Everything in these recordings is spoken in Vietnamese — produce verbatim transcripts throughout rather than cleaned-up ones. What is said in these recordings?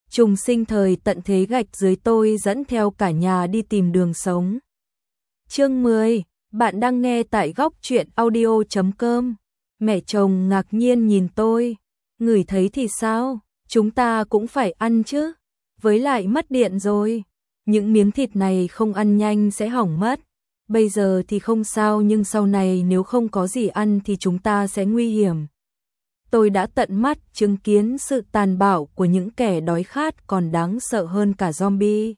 trùng sinh thời tận thế gạch dưới tôi dẫn theo cả nhà đi tìm đường sống. Chương mười, bạn đang nghe tại góc truyện audio chấm com. Mẹ chồng ngạc nhiên nhìn tôi, ngửi thấy thì sao, chúng ta cũng phải ăn chứ, với lại mất điện rồi, những miếng thịt này không ăn nhanh sẽ hỏng mất. Bây giờ thì không sao nhưng sau này nếu không có gì ăn thì chúng ta sẽ nguy hiểm. Tôi đã tận mắt chứng kiến sự tàn bạo của những kẻ đói khát còn đáng sợ hơn cả zombie.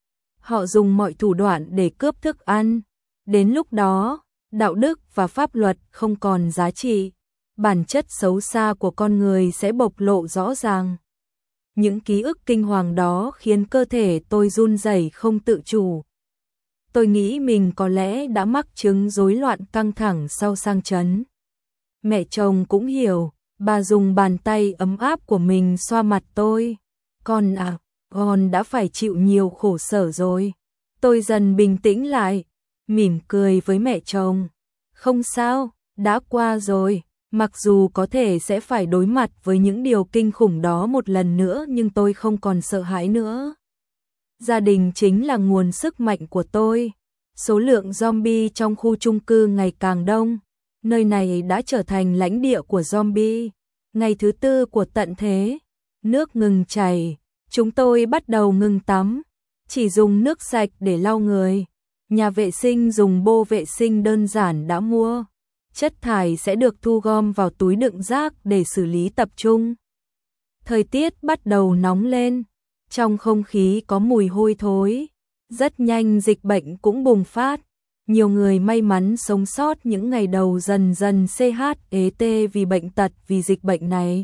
Họ dùng mọi thủ đoạn để cướp thức ăn. Đến lúc đó, đạo đức và pháp luật không còn giá trị. Bản chất xấu xa của con người sẽ bộc lộ rõ ràng. Những ký ức kinh hoàng đó khiến cơ thể tôi run rẩy không tự chủ. Tôi nghĩ mình có lẽ đã mắc chứng rối loạn căng thẳng sau sang chấn. Mẹ chồng cũng hiểu, bà dùng bàn tay ấm áp của mình xoa mặt tôi. Con à, con đã phải chịu nhiều khổ sở rồi. Tôi dần bình tĩnh lại, mỉm cười với mẹ chồng. Không sao, đã qua rồi, mặc dù có thể sẽ phải đối mặt với những điều kinh khủng đó một lần nữa nhưng tôi không còn sợ hãi nữa. Gia đình chính là nguồn sức mạnh của tôi. Số lượng zombie trong khu chung cư ngày càng đông. Nơi này đã trở thành lãnh địa của zombie. Ngày thứ tư của tận thế, nước ngừng chảy, chúng tôi bắt đầu ngừng tắm, chỉ dùng nước sạch để lau người. Nhà vệ sinh dùng bô vệ sinh đơn giản đã mua. Chất thải sẽ được thu gom vào túi đựng rác để xử lý tập trung. Thời tiết bắt đầu nóng lên, trong không khí có mùi hôi thối. Rất nhanh dịch bệnh cũng bùng phát. Nhiều người may mắn sống sót những ngày đầu dần dần chết vì bệnh tật vì dịch bệnh này.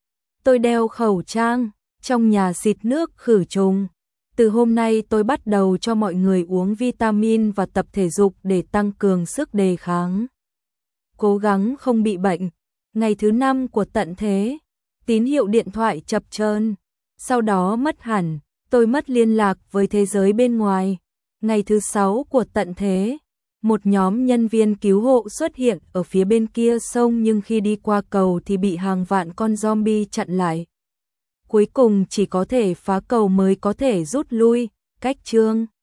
Tôi đeo khẩu trang, trong nhà xịt nước khử trùng. Từ hôm nay tôi bắt đầu cho mọi người uống vitamin và tập thể dục để tăng cường sức đề kháng. Cố gắng không bị bệnh. Ngày thứ năm của tận thế, tín hiệu điện thoại chập chờn, sau đó mất hẳn, tôi mất liên lạc với thế giới bên ngoài. Ngày thứ sáu của tận thế, một nhóm nhân viên cứu hộ xuất hiện ở phía bên kia sông nhưng khi đi qua cầu thì bị hàng vạn con zombie chặn lại. Cuối cùng chỉ có thể phá cầu mới có thể rút lui. Cách chương